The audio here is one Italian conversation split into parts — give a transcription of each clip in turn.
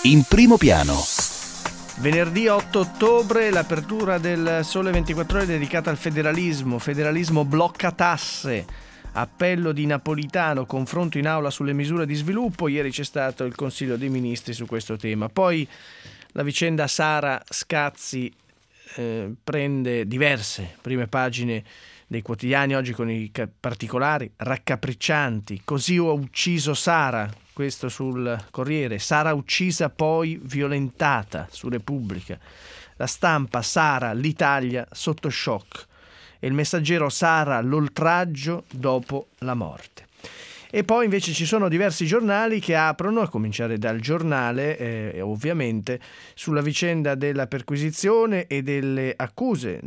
in primo piano. Venerdì 8 ottobre l'apertura del Sole 24 Ore dedicata al federalismo blocca tasse, appello di Napolitano, confronto in aula sulle misure di sviluppo. Ieri c'è stato il Consiglio dei Ministri su questo tema. Poi la vicenda Sara Scazzi prende diverse prime pagine dei quotidiani oggi con i particolari raccapriccianti. Così ho ucciso Sara, questo sul Corriere. Sara uccisa poi violentata, su Repubblica. La Stampa, Sara, l'Italia sotto shock. E il Messaggero, Sara, l'oltraggio dopo la morte. E poi invece ci sono diversi giornali che aprono, a cominciare dal Giornale, ovviamente, sulla vicenda della perquisizione e delle accuse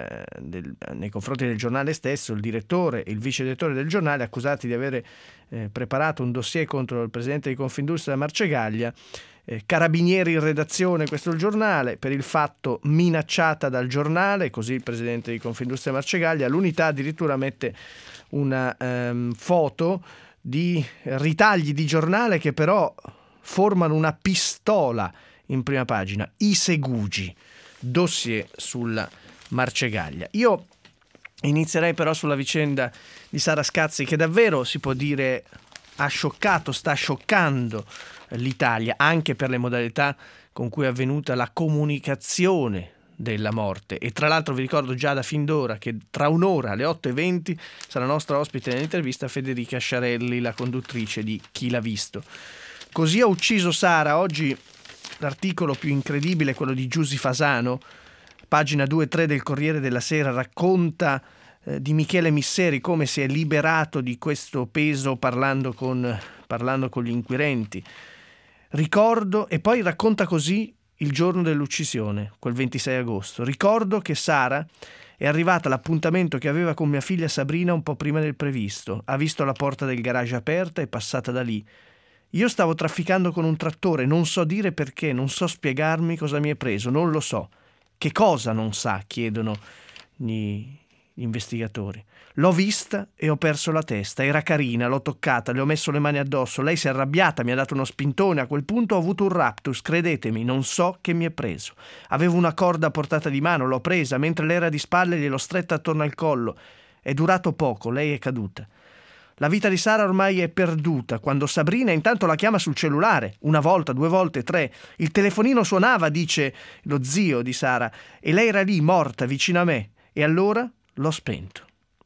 nei confronti del giornale stesso. Il direttore e il vice direttore del giornale accusati di avere preparato un dossier contro il presidente di Confindustria Marcegaglia. Carabinieri in redazione, questo è il giornale, per il fatto minacciata dal giornale, così il presidente di Confindustria Marcegaglia. L'Unità addirittura mette una foto di ritagli di giornale che però formano una pistola in prima pagina. I segugi, dossier sulla Marcegaglia. Io inizierei però sulla vicenda di Sara Scazzi, che davvero si può dire ha scioccato, sta scioccando l'Italia, anche per le modalità con cui è avvenuta la comunicazione della morte. E tra l'altro vi ricordo già da fin d'ora che tra un'ora alle 8:20 sarà nostra ospite nell'intervista Federica Sciarelli, la conduttrice di Chi l'ha visto. Così ho ucciso Sara. Oggi l'articolo più incredibile è quello di Giusy Fasano, pagina 2 e 3 del Corriere della Sera, racconta di Michele Misseri, come si è liberato di questo peso parlando con gli inquirenti. Ricordo, e poi racconta così il giorno dell'uccisione, quel 26 agosto. Ricordo che Sara è arrivata all'appuntamento che aveva con mia figlia Sabrina un po' prima del previsto. Ha visto la porta del garage aperta e è passata da lì. Io stavo trafficando con un trattore, non so dire perché, non so spiegarmi cosa mi è preso, non lo so. Che cosa non sa? Chiedono gli investigatori. L'ho vista e ho perso la testa. Era carina, l'ho toccata, le ho messo le mani addosso. Lei si è arrabbiata, mi ha dato uno spintone. A quel punto ho avuto un raptus, credetemi, non so che mi è preso. Avevo una corda a portata di mano, l'ho presa, mentre lei era di spalle gliel'ho stretta attorno al collo. È durato poco, lei è caduta. La vita di Sara ormai è perduta, quando Sabrina intanto la chiama sul cellulare. Una volta, 2 volte, 3. Il telefonino suonava, dice lo zio di Sara, e lei era lì, morta, vicino a me. E allora l'ho spento.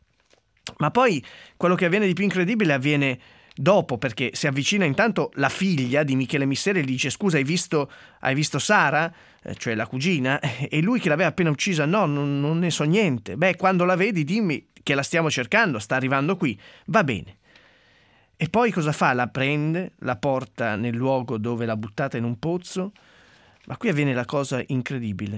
Ma poi quello che avviene di più incredibile avviene dopo, perché si avvicina intanto la figlia di Michele Misseri e gli dice: scusa, hai visto Sara? Cioè la cugina? E lui, che l'aveva appena uccisa: no, non ne so niente. Beh, quando la vedi dimmi che la stiamo cercando, sta arrivando qui. Va bene. E poi cosa fa? La prende, la porta nel luogo dove l'ha buttata in un pozzo. Ma qui avviene la cosa incredibile,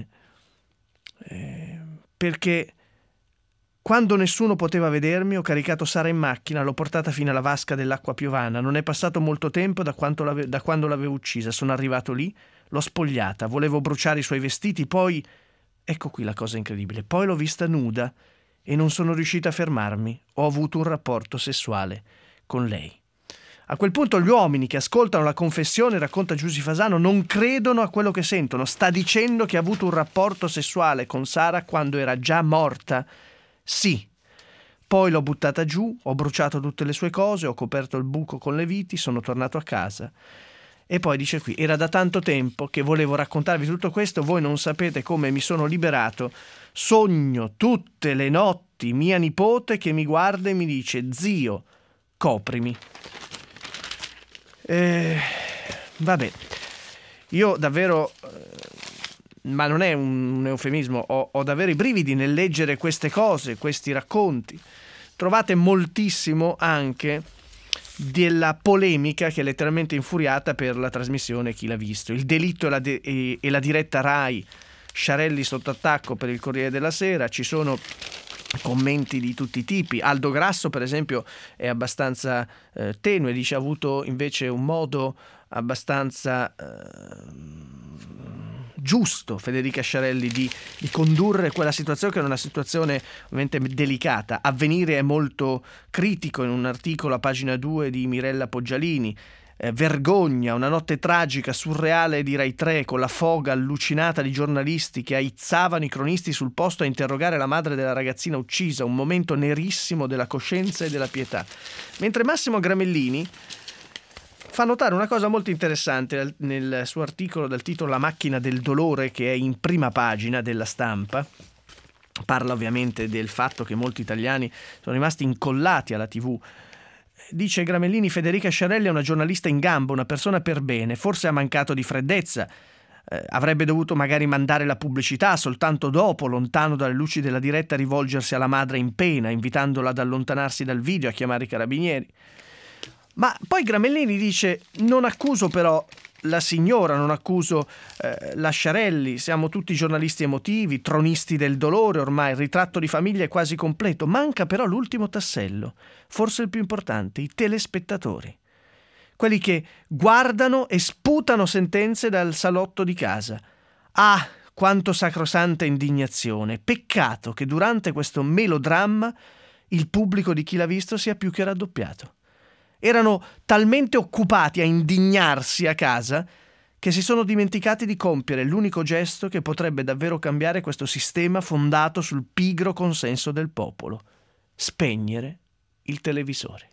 perché quando nessuno poteva vedermi, ho caricato Sara in macchina, l'ho portata fino alla vasca dell'acqua piovana. Non è passato molto tempo da quando l'avevo uccisa. Sono arrivato lì, l'ho spogliata, volevo bruciare i suoi vestiti, poi, ecco qui la cosa incredibile, poi l'ho vista nuda e non sono riuscita a fermarmi. Ho avuto un rapporto sessuale con lei. A quel punto gli uomini che ascoltano la confessione, racconta Giusy Fasano, non credono a quello che sentono. Sta dicendo che ha avuto un rapporto sessuale con Sara quando era già morta? Sì. Poi l'ho buttata giù, ho bruciato tutte le sue cose, ho coperto il buco con le viti, sono tornato a casa. E poi dice qui: era da tanto tempo che volevo raccontarvi tutto questo, voi non sapete come mi sono liberato. Sogno tutte le notti mia nipote che mi guarda e mi dice: zio, coprimi. Vabbè, io davvero, ma non è un eufemismo, ho davvero i brividi nel leggere queste cose, questi racconti. Trovate moltissimo anche della polemica che è letteralmente infuriata per la trasmissione Chi l'ha visto. Il delitto e la diretta Rai, Sciarelli sotto attacco per il Corriere della Sera. Ci sono commenti di tutti i tipi. Aldo Grasso, per esempio, è abbastanza tenue, dice: ha avuto invece un modo abbastanza giusto Federica Sciarelli di condurre quella situazione, che era una situazione ovviamente delicata. Avvenire è molto critico in un articolo a pagina 2 di Mirella Poggialini. vergogna, una notte tragica, surreale di Rai 3, con la foga allucinata di giornalisti che aizzavano i cronisti sul posto a interrogare la madre della ragazzina uccisa, un momento nerissimo della coscienza e della pietà. Mentre Massimo Gramellini fa notare una cosa molto interessante nel suo articolo dal titolo La macchina del dolore, che è in prima pagina della Stampa. Parla ovviamente del fatto che molti italiani sono rimasti incollati alla TV. Dice Gramellini: Federica Sciarelli è una giornalista in gamba, una persona per bene, forse ha mancato di freddezza, avrebbe dovuto magari mandare la pubblicità soltanto dopo, lontano dalle luci della diretta, rivolgersi alla madre in pena, invitandola ad allontanarsi dal video, a chiamare i carabinieri. Ma poi Gramellini dice: non accuso però la signora, non accuso la Sciarelli, siamo tutti giornalisti emotivi, tronisti del dolore, ormai il ritratto di famiglia è quasi completo, manca però l'ultimo tassello, forse il più importante, i telespettatori, quelli che guardano e sputano sentenze dal salotto di casa. Ah, quanto sacrosanta indignazione, peccato che durante questo melodramma il pubblico di Chi l'ha visto sia più che raddoppiato. Erano talmente occupati a indignarsi a casa che si sono dimenticati di compiere l'unico gesto che potrebbe davvero cambiare questo sistema fondato sul pigro consenso del popolo: spegnere il televisore.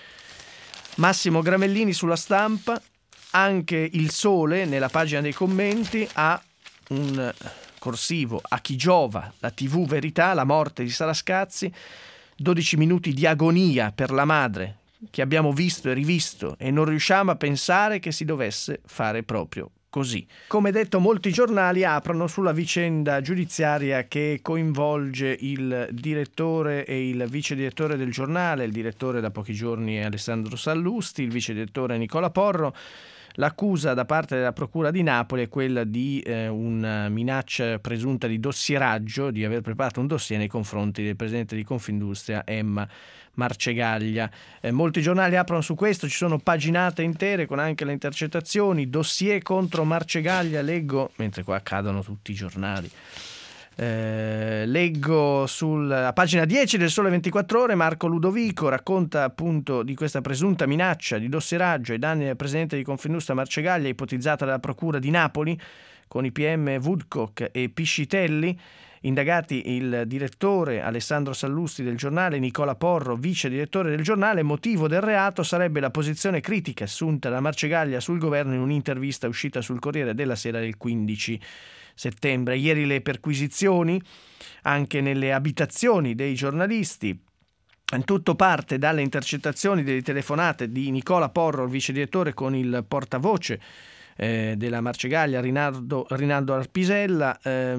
Massimo Gramellini sulla Stampa. Anche Il Sole, nella pagina dei commenti, ha un corsivo: a chi giova la TV Verità, la morte di Sarascazzi, 12 minuti di agonia per la madre che abbiamo visto e rivisto e non riusciamo a pensare che si dovesse fare proprio così. Come detto, molti giornali aprono sulla vicenda giudiziaria che coinvolge il direttore e il vice direttore del giornale. Il direttore da pochi giorni è Alessandro Sallusti, il vice direttore è Nicola Porro. L'accusa da parte della Procura di Napoli è quella di una minaccia presunta di dossieraggio, di aver preparato un dossier nei confronti del presidente di Confindustria Emma Marcegaglia. Molti giornali aprono su questo, ci sono paginate intere con anche le intercettazioni, dossier contro Marcegaglia, leggo, mentre qua accadono tutti i giornali. Leggo sulla pagina 10 del Sole 24 Ore, Marco Ludovico racconta appunto di questa presunta minaccia di dossieraggio ai danni del presidente di Confindustria Marcegaglia, ipotizzata dalla Procura di Napoli, con i PM Woodcock e Piscitelli. Indagati il direttore Alessandro Sallusti del giornale, Nicola Porro, vice direttore del giornale. Motivo del reato sarebbe la posizione critica assunta da Marcegaglia sul governo in un'intervista uscita sul Corriere della Sera del 15 settembre. Ieri le perquisizioni anche nelle abitazioni dei giornalisti. In tutto parte dalle intercettazioni delle telefonate di Nicola Porro, il vice direttore, con il portavoce della Marcegaglia, Rinaldo Arpisella.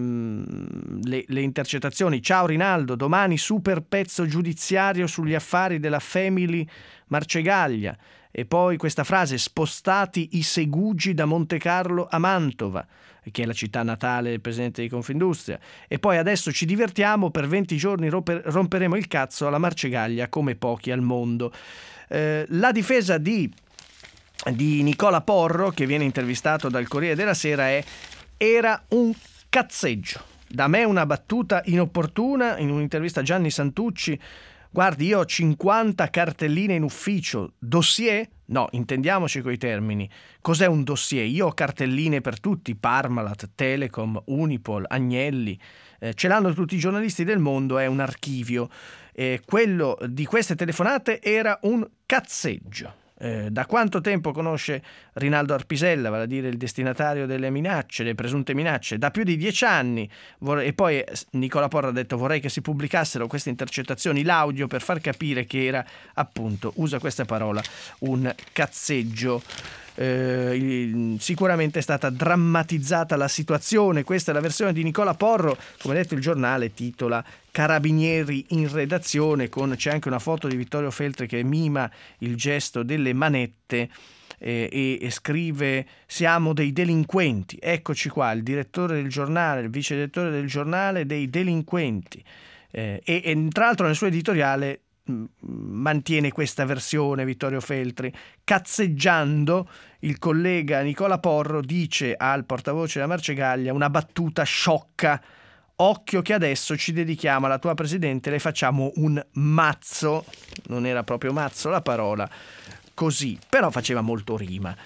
Le intercettazioni: ciao Rinaldo, domani super pezzo giudiziario sugli affari della Family Marcegaglia. E poi questa frase: spostati i segugi da Montecarlo a Mantova, che è la città natale del presidente di Confindustria. E poi adesso ci divertiamo, per 20 giorni romperemo il cazzo alla Marcegaglia come pochi al mondo. La difesa di Nicola Porro, che viene intervistato dal Corriere della Sera, era un cazzeggio. Da me una battuta inopportuna. In un'intervista a Gianni Santucci: guardi, io ho 50 cartelline in ufficio. Dossier? No, intendiamoci coi termini. Cos'è un dossier? Io ho cartelline per tutti: Parmalat, Telecom, Unipol, Agnelli. Ce l'hanno tutti i giornalisti del mondo, è un archivio. Quello di queste telefonate era un cazzeggio. Da quanto tempo conosce Rinaldo Arpisella, vale a dire il destinatario delle minacce, le presunte minacce? Da più di 10 anni. E poi Nicola Porro ha detto: vorrei che si pubblicassero queste intercettazioni, l'audio, per far capire che era, appunto, usa questa parola, un cazzeggio. Sicuramente è stata drammatizzata la situazione. Questa è la versione di Nicola Porro. Come detto, il giornale titola Carabinieri in redazione, c'è anche una foto di Vittorio Feltri che mima il gesto delle manette e scrive: siamo dei delinquenti. Eccoci qua, il direttore del giornale, il vice direttore del giornale, dei delinquenti. E tra l'altro nel suo editoriale mantiene questa versione Vittorio Feltri. Cazzeggiando, il collega Nicola Porro dice al portavoce della Marcegaglia una battuta sciocca: occhio che adesso ci dedichiamo alla tua presidente, le facciamo un mazzo. Non era proprio mazzo la parola, così, però faceva molto rima.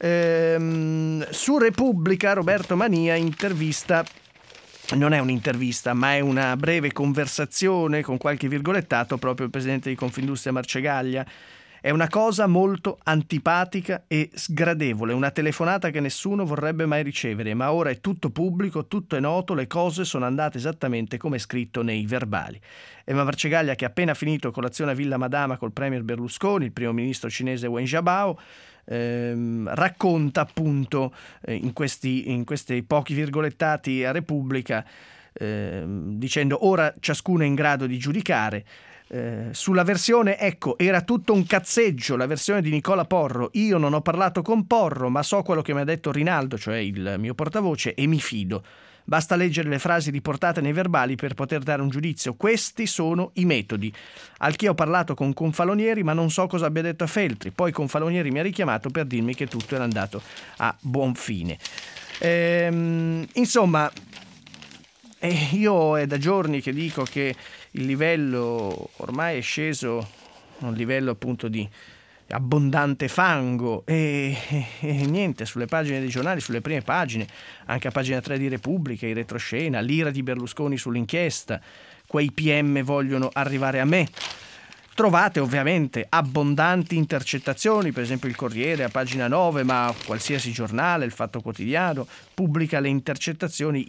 Su Repubblica Roberto Mania intervista, non è un'intervista ma è una breve conversazione con qualche virgolettato proprio il presidente di Confindustria Marcegaglia. È una cosa molto antipatica e sgradevole, una telefonata che nessuno vorrebbe mai ricevere, ma ora è tutto pubblico, tutto è noto, le cose sono andate esattamente come è scritto nei verbali. Emma Marcegaglia, che ha appena finito colazione a Villa Madama col premier Berlusconi, il primo ministro cinese Wen Jiabao, racconta appunto in questi pochi virgolettati a Repubblica, dicendo ora ciascuno è in grado di giudicare. Sulla versione, ecco, era tutto un cazzeggio, la versione di Nicola Porro. Io non ho parlato con Porro, ma so quello che mi ha detto Rinaldo, cioè il mio portavoce, e mi fido. Basta leggere le frasi riportate nei verbali per poter dare un giudizio. Questi sono i metodi. Anch'io ho parlato con Confalonieri, ma non so cosa abbia detto a Feltri. Poi Confalonieri mi ha richiamato per dirmi che tutto era andato a buon fine. Insomma, io è da giorni che dico che il livello ormai è sceso a un livello appunto di abbondante fango e niente, sulle pagine dei giornali, sulle prime pagine, anche a pagina 3 di Repubblica, in retroscena, l'ira di Berlusconi sull'inchiesta, quei PM vogliono arrivare a me. Trovate ovviamente abbondanti intercettazioni, per esempio il Corriere a pagina 9, ma qualsiasi giornale, il Fatto Quotidiano, pubblica le intercettazioni,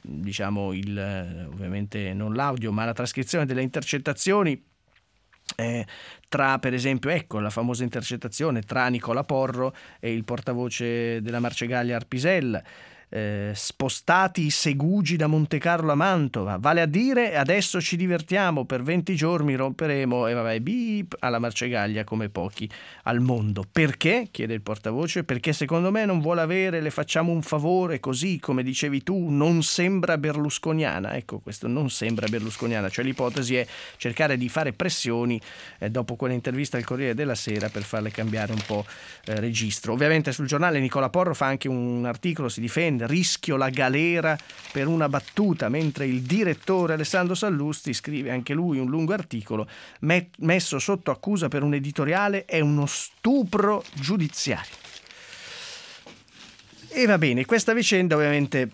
ovviamente non l'audio, ma la trascrizione delle intercettazioni tra, per esempio, ecco la famosa intercettazione tra Nicola Porro e il portavoce della Marcegaglia Arpisella. Spostati i segugi da Montecarlo a Mantova, vale a dire adesso ci divertiamo, per 20 giorni romperemo e beep alla Marcegaglia come pochi al mondo. Perché? Chiede il portavoce. Perché secondo me non vuole avere, le facciamo un favore, così come dicevi tu, non sembra berlusconiana. Ecco, questo non sembra berlusconiana, cioè l'ipotesi è cercare di fare pressioni dopo quell'intervista al Corriere della Sera per farle cambiare un po' registro. Ovviamente sul giornale Nicola Porro fa anche un articolo, si difende: rischio la galera per una battuta, mentre il direttore Alessandro Sallusti scrive anche lui un lungo articolo: messo sotto accusa per un editoriale, è uno stupro giudiziario. E va bene, questa vicenda ovviamente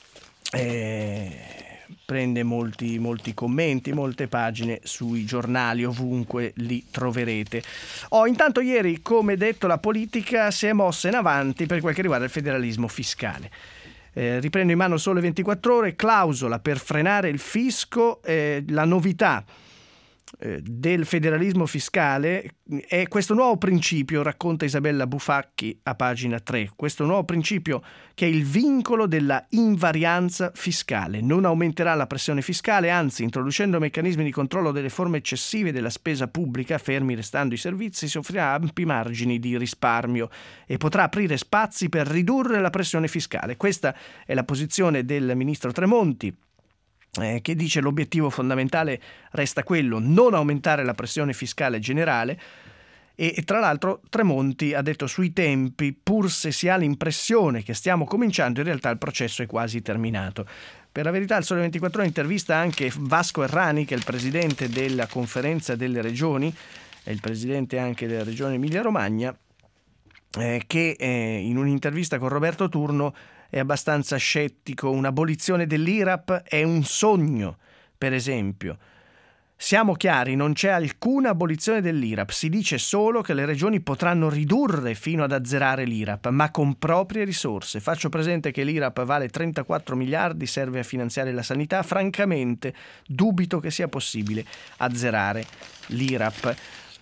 prende molti commenti, molte pagine sui giornali, ovunque li troverete. Intanto ieri, come detto, la politica si è mossa in avanti per quel che riguarda il federalismo fiscale. Riprendo in mano Sole 24 Ore, clausola per frenare il fisco, la novità del federalismo fiscale è questo nuovo principio, racconta Isabella Bufacchi a pagina 3, questo nuovo principio che è il vincolo della invarianza fiscale. Non aumenterà la pressione fiscale, anzi, introducendo meccanismi di controllo delle forme eccessive della spesa pubblica, fermi restando i servizi, si offrirà ampi margini di risparmio e potrà aprire spazi per ridurre la pressione fiscale. Questa è la posizione del ministro Tremonti, che dice l'obiettivo fondamentale resta quello, non aumentare la pressione fiscale generale. E tra l'altro Tremonti ha detto sui tempi, pur se si ha l'impressione che stiamo cominciando, in realtà il processo è quasi terminato. Per la verità il Sole 24 Ore intervista anche Vasco Errani, che è il presidente della Conferenza delle Regioni, è il presidente anche della Regione Emilia-Romagna, che in un'intervista con Roberto Turno è abbastanza scettico. Un'abolizione dell'IRAP è un sogno, per esempio. Siamo chiari, non c'è alcuna abolizione dell'IRAP, si dice solo che le regioni potranno ridurre fino ad azzerare l'IRAP, ma con proprie risorse. Faccio presente che l'IRAP vale 34 miliardi, serve a finanziare la sanità. Francamente, dubito che sia possibile azzerare l'IRAP.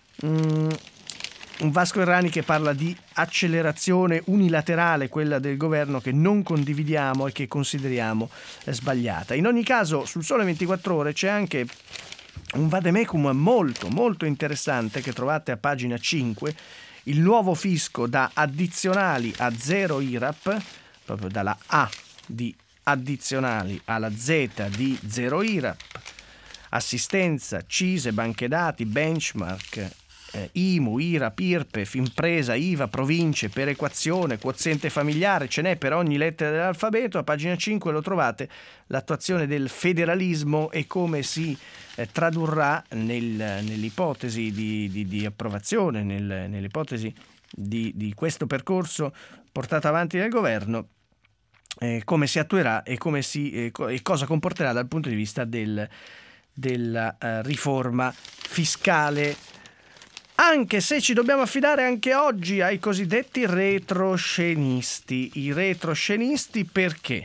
Un Vasco Errani che parla di accelerazione unilaterale, quella del governo, che non condividiamo e che consideriamo sbagliata. In ogni caso, sul Sole 24 Ore c'è anche un vademecum molto interessante che trovate a pagina 5, il nuovo fisco da addizionali a zero IRAP, proprio dalla A di addizionali alla Z di zero IRAP, assistenza, CISE, banche dati, benchmark IMU, IRAP, IRPEF, impresa, IVA, province, perequazione, quoziente familiare, ce n'è per ogni lettera dell'alfabeto. A pagina 5 lo trovate, l'attuazione del federalismo e come si tradurrà nell'ipotesi di approvazione, nell'ipotesi di questo percorso portato avanti dal governo, come si attuerà e cosa comporterà dal punto di vista della riforma fiscale. Anche se ci dobbiamo affidare anche oggi ai cosiddetti retroscenisti. I retroscenisti perché?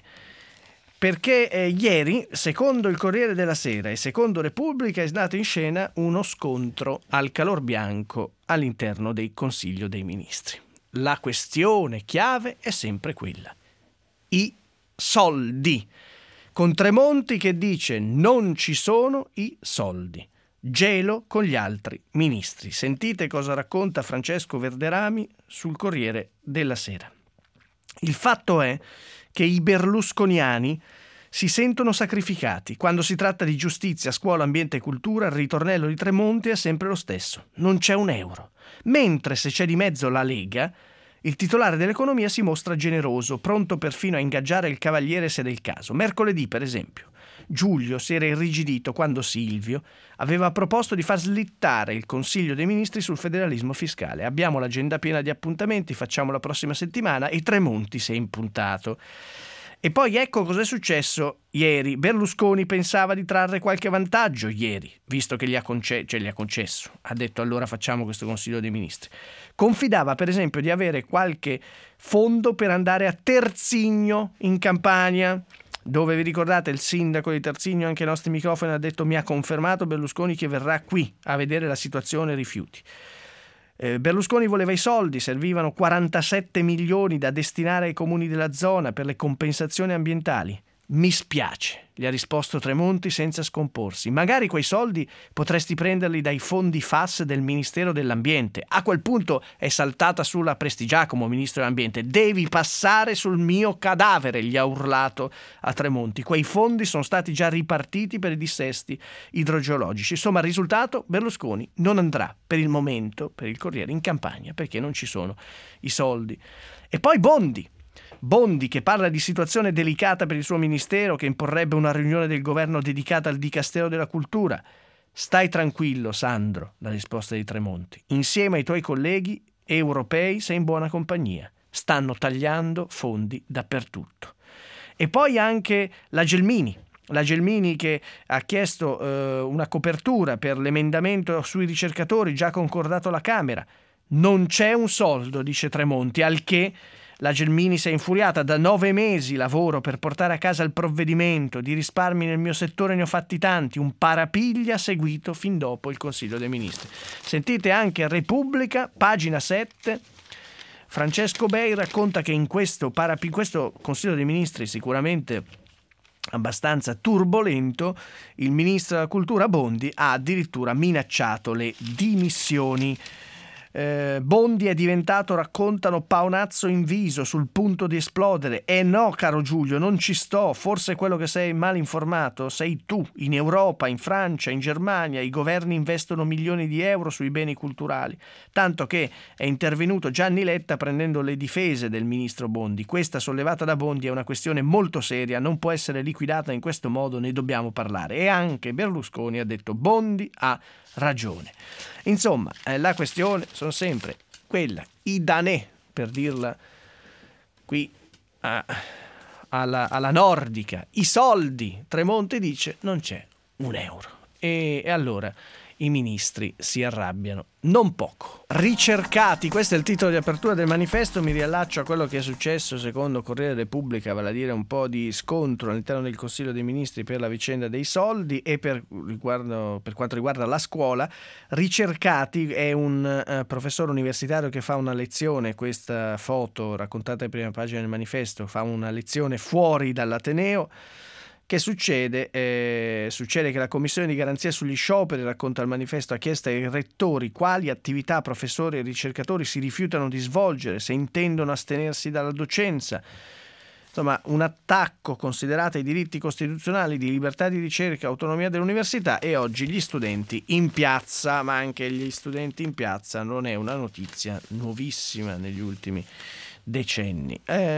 Perché ieri, secondo il Corriere della Sera e secondo Repubblica, è andato in scena uno scontro al calor bianco all'interno del Consiglio dei Ministri. La questione chiave è sempre quella: i soldi. Con Tremonti che dice non ci sono i soldi. Gelo con gli altri ministri. Sentite cosa racconta Francesco Verderami sul Corriere della Sera. Il fatto è che i berlusconiani si sentono sacrificati. Quando si tratta di giustizia, scuola, ambiente e cultura, il ritornello di Tremonti è sempre lo stesso. Non c'è un euro. Mentre se c'è di mezzo la Lega, il titolare dell'economia si mostra generoso, pronto perfino a ingaggiare il cavaliere se del caso. Mercoledì, per esempio, Giulio si era irrigidito quando Silvio aveva proposto di far slittare il Consiglio dei Ministri sul federalismo fiscale. Abbiamo l'agenda piena di appuntamenti, facciamo la prossima settimana, e Tremonti si è impuntato. E poi ecco cos'è successo ieri. Berlusconi pensava di trarre qualche vantaggio ieri, visto che gli ha concesso. Ha detto allora facciamo questo Consiglio dei Ministri. Confidava per esempio di avere qualche fondo per andare a Terzigno in Campania, dove vi ricordate il sindaco di Terzigno, anche ai nostri microfoni, ha detto mi ha confermato Berlusconi che verrà qui a vedere la situazione rifiuti. Berlusconi voleva i soldi, servivano 47 milioni da destinare ai comuni della zona per le compensazioni ambientali. Mi spiace, gli ha risposto Tremonti senza scomporsi. Magari quei soldi potresti prenderli dai fondi FAS del Ministero dell'Ambiente. A quel punto è saltata sulla Prestigiacomo, ministro dell'Ambiente. Devi passare sul mio cadavere, gli ha urlato a Tremonti. Quei fondi sono stati già ripartiti per i dissesti idrogeologici. Insomma, il risultato: Berlusconi non andrà per il momento, per il Corriere, in campagna perché non ci sono i soldi. E poi Bondi che parla di situazione delicata per il suo ministero, che imporrebbe una riunione del governo dedicata al Dicastero della Cultura. Stai tranquillo, Sandro, la risposta di Tremonti. Insieme ai tuoi colleghi europei sei in buona compagnia. Stanno tagliando fondi dappertutto. E poi anche la Gelmini che ha chiesto una copertura per l'emendamento sui ricercatori già concordato alla Camera. Non c'è un soldo, dice Tremonti, al che la Gelmini si è infuriata. Da 9 mesi lavoro per portare a casa il provvedimento, di risparmi nel mio settore ne ho fatti tanti, un parapiglia seguito fin dopo il Consiglio dei Ministri. Sentite anche Repubblica, pagina 7, Francesco Bei racconta che in questo Consiglio dei Ministri sicuramente abbastanza turbolento, il ministro della Cultura Bondi ha addirittura minacciato le dimissioni. Bondi è diventato, raccontano, paonazzo in viso, sul punto di esplodere. No, caro Giulio, non ci sto, forse quello che sei mal informato sei tu. In Europa, in Francia, in Germania i governi investono milioni di euro sui beni culturali, tanto che è intervenuto Gianni Letta prendendo le difese del ministro Bondi. Questa sollevata da Bondi è una questione molto seria, non può essere liquidata in questo modo, ne dobbiamo parlare. E anche Berlusconi ha detto Bondi ha ragione. Insomma, la questione sono sempre quella, i danè, per dirla qui alla nordica, i soldi. Tremonti dice non c'è un euro. E allora i ministri si arrabbiano non poco. Ricercati, questo è il titolo di apertura del manifesto. Mi riallaccio a quello che è successo secondo Corriere Repubblica, vale a dire un po' di scontro all'interno del Consiglio dei Ministri per la vicenda dei soldi e per quanto riguarda la scuola. Ricercati è un professore universitario che fa una lezione, questa foto raccontata in prima pagina del manifesto, fa una lezione fuori dall'Ateneo. Che succede? Succede che la Commissione di garanzia sugli scioperi, racconta il manifesto, ha chiesto ai rettori quali attività professori e ricercatori si rifiutano di svolgere, se intendono astenersi dalla docenza. insomma un attacco considerato ai diritti costituzionali di libertà di ricerca, autonomia dell'università, e oggi gli studenti in piazza, ma anche gli studenti in piazza non è una notizia nuovissima negli ultimi decenni.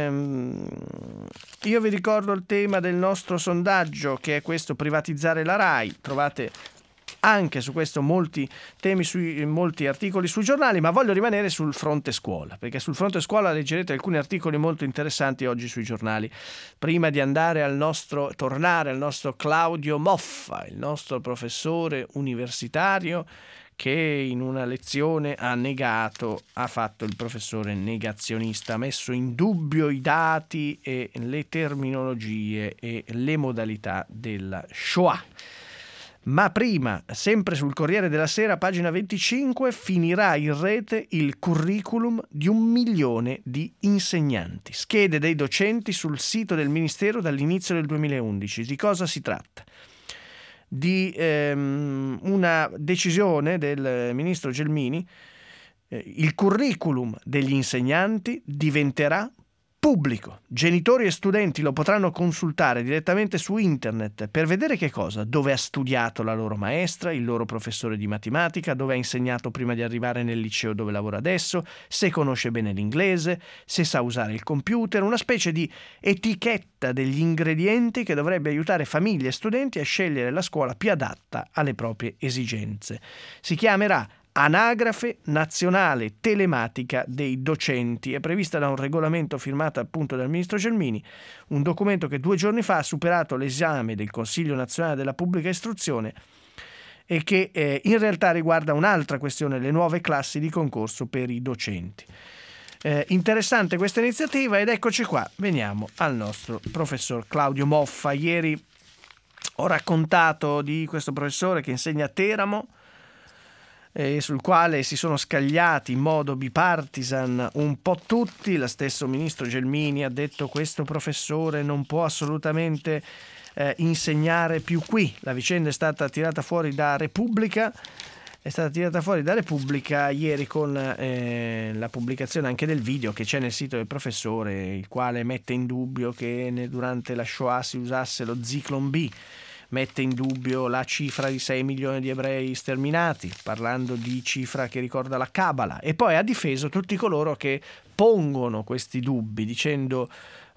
Io vi ricordo il tema del nostro sondaggio, che è questo: privatizzare la RAI. Trovate anche su questo molti temi, molti articoli sui giornali, ma voglio rimanere sul fronte scuola, perché sul fronte scuola leggerete alcuni articoli molto interessanti oggi sui giornali. Prima di andare tornare al nostro Claudio Moffa, il nostro professore universitario, che in una lezione ha fatto il professore negazionista, ha messo in dubbio i dati e le terminologie e le modalità della Shoah. Ma prima, sempre sul Corriere della Sera, pagina 25, finirà in rete il curriculum di 1 milione di insegnanti. Schede dei docenti sul sito del Ministero dall'inizio del 2011. Di cosa si tratta? Di una decisione del ministro Gelmini. Il curriculum degli insegnanti diventerà pubblico. Genitori e studenti lo potranno consultare direttamente su internet per vedere che cosa? Dove ha studiato la loro maestra, il loro professore di matematica, dove ha insegnato prima di arrivare nel liceo dove lavora adesso, se conosce bene l'inglese, se sa usare il computer, una specie di etichetta degli ingredienti che dovrebbe aiutare famiglie e studenti a scegliere la scuola più adatta alle proprie esigenze. Si chiamerà Anagrafe Nazionale Telematica dei Docenti. È prevista da un regolamento firmato appunto dal ministro Gelmini, un documento che 2 giorni fa ha superato l'esame del Consiglio Nazionale della Pubblica Istruzione e che in realtà riguarda un'altra questione: le nuove classi di concorso per i docenti. Interessante questa iniziativa, ed eccoci qua, veniamo al nostro professor Claudio Moffa. Ieri ho raccontato di questo professore che insegna a Teramo, sul quale si sono scagliati in modo bipartisan un po' tutti. Lo stesso ministro Gelmini ha detto: questo professore non può assolutamente insegnare più qui. La vicenda è stata tirata fuori da Repubblica. Ieri con la pubblicazione anche del video che c'è nel sito del professore, il quale mette in dubbio che durante la Shoah si usasse lo Zyklon B. Mette in dubbio la cifra di 6 milioni di ebrei sterminati, parlando di cifra che ricorda la Cabala, e poi ha difeso tutti coloro che pongono questi dubbi, dicendo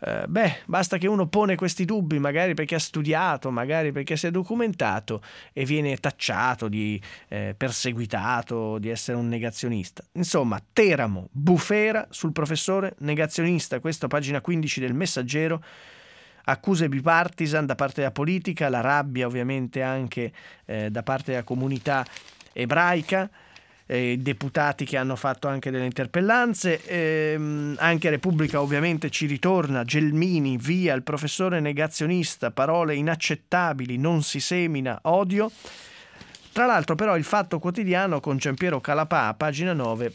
basta che uno pone questi dubbi, magari perché ha studiato, magari perché si è documentato, e viene tacciato di perseguitato, di essere un negazionista. Insomma, Teramo, bufera sul professore negazionista. Questo a pagina 15 del Messaggero. Accuse bipartisan da parte della politica, la rabbia ovviamente anche da parte della comunità ebraica, deputati che hanno fatto anche delle interpellanze, anche Repubblica ovviamente ci ritorna: Gelmini via il professore negazionista, parole inaccettabili, non si semina odio. Tra l'altro però il Fatto Quotidiano con Giampiero Calapà, pagina 9,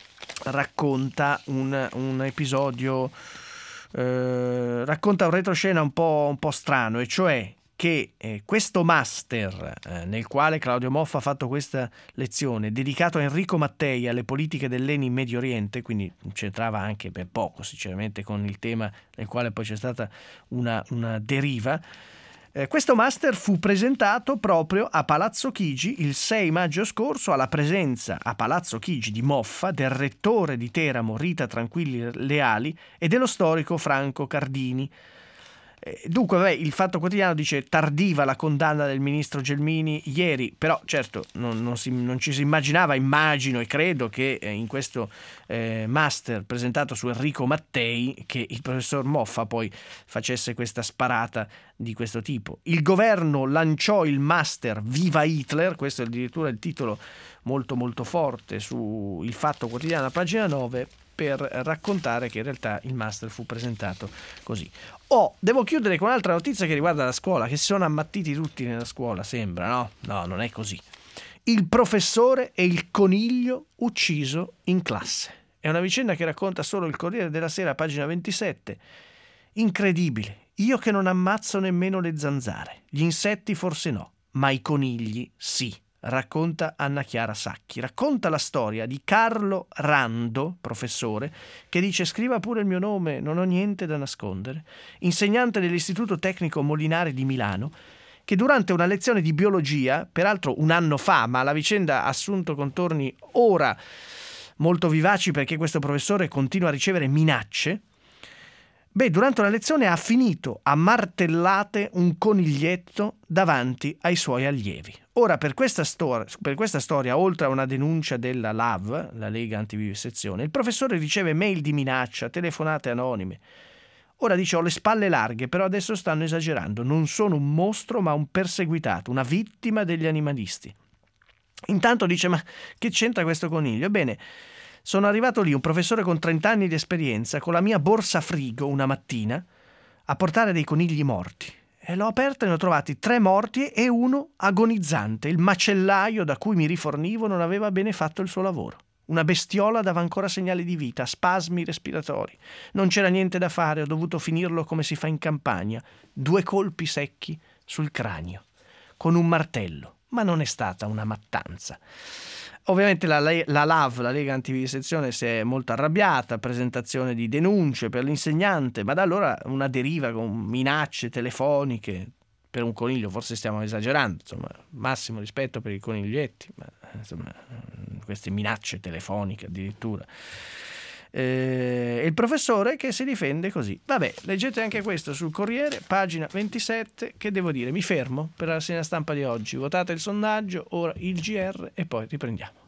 racconta un episodio, racconta un retroscena un po' strano, e cioè che questo master nel quale Claudio Moffa ha fatto questa lezione, dedicato a Enrico Mattei, alle politiche dell'ENI in Medio Oriente, quindi c'entrava anche per poco sinceramente con il tema nel quale poi c'è stata una deriva. Questo master fu presentato proprio a Palazzo Chigi il 6 maggio scorso, alla presenza a Palazzo Chigi di Moffa, del rettore di Teramo Rita Tranquilli Leali e dello storico Franco Cardini. Dunque, il Fatto Quotidiano dice: tardiva la condanna del ministro Gelmini ieri, però certo non ci si immaginava, immagino e credo che in questo master presentato su Enrico Mattei, che il professor Moffa poi facesse questa sparata di questo tipo. Il governo lanciò il master Viva Hitler, questo è addirittura il titolo molto molto forte su Il Fatto Quotidiano a pagina 9, per raccontare che in realtà il master fu presentato così. Devo chiudere con un'altra notizia che riguarda la scuola, che si sono ammattiti tutti nella scuola, sembra, no? No, non è così. Il professore e il coniglio ucciso in classe. È una vicenda che racconta solo il Corriere della Sera, pagina 27. Incredibile. Io che non ammazzo nemmeno le zanzare. Gli insetti forse no, ma i conigli sì, racconta Anna Chiara Sacchi. Racconta la storia di Carlo Rando, professore, che dice: scriva pure il mio nome, non ho niente da nascondere, insegnante dell'Istituto Tecnico Molinari di Milano, che durante una lezione di biologia, peraltro un anno fa, ma la vicenda ha assunto contorni ora molto vivaci perché questo professore continua a ricevere minacce, durante una lezione ha finito a martellate un coniglietto davanti ai suoi allievi. Ora, per questa storia, oltre a una denuncia della LAV, la Lega Antivivisezione, il professore riceve mail di minaccia, telefonate anonime. Ora dice: ho le spalle larghe, però adesso stanno esagerando. Non sono un mostro, ma un perseguitato, una vittima degli animalisti. Intanto dice: ma che c'entra questo coniglio? Ebbene, sono arrivato lì, un professore con 30 anni di esperienza, con la mia borsa frigo una mattina, a portare dei conigli morti. E l'ho aperta e ne ho trovati 3 morti e uno agonizzante. Il macellaio da cui mi rifornivo non aveva bene fatto il suo lavoro. Una bestiola dava ancora segnali di vita, spasmi respiratori. Non c'era niente da fare, ho dovuto finirlo come si fa in campagna. 2 colpi secchi sul cranio, con un martello. Ma non è stata una mattanza. Ovviamente la LAV, la Lega Antivivisezione, si è molto arrabbiata, presentazione di denunce per l'insegnante, ma da allora una deriva con minacce telefoniche per un coniglio. Forse stiamo esagerando, insomma, massimo rispetto per i coniglietti, ma insomma, queste minacce telefoniche addirittura. Il professore che si difende così. Vabbè, leggete anche questo sul Corriere, pagina 27. Che devo dire? Mi fermo per la rassegna stampa di oggi. Votate il sondaggio, ora il GR e poi riprendiamo.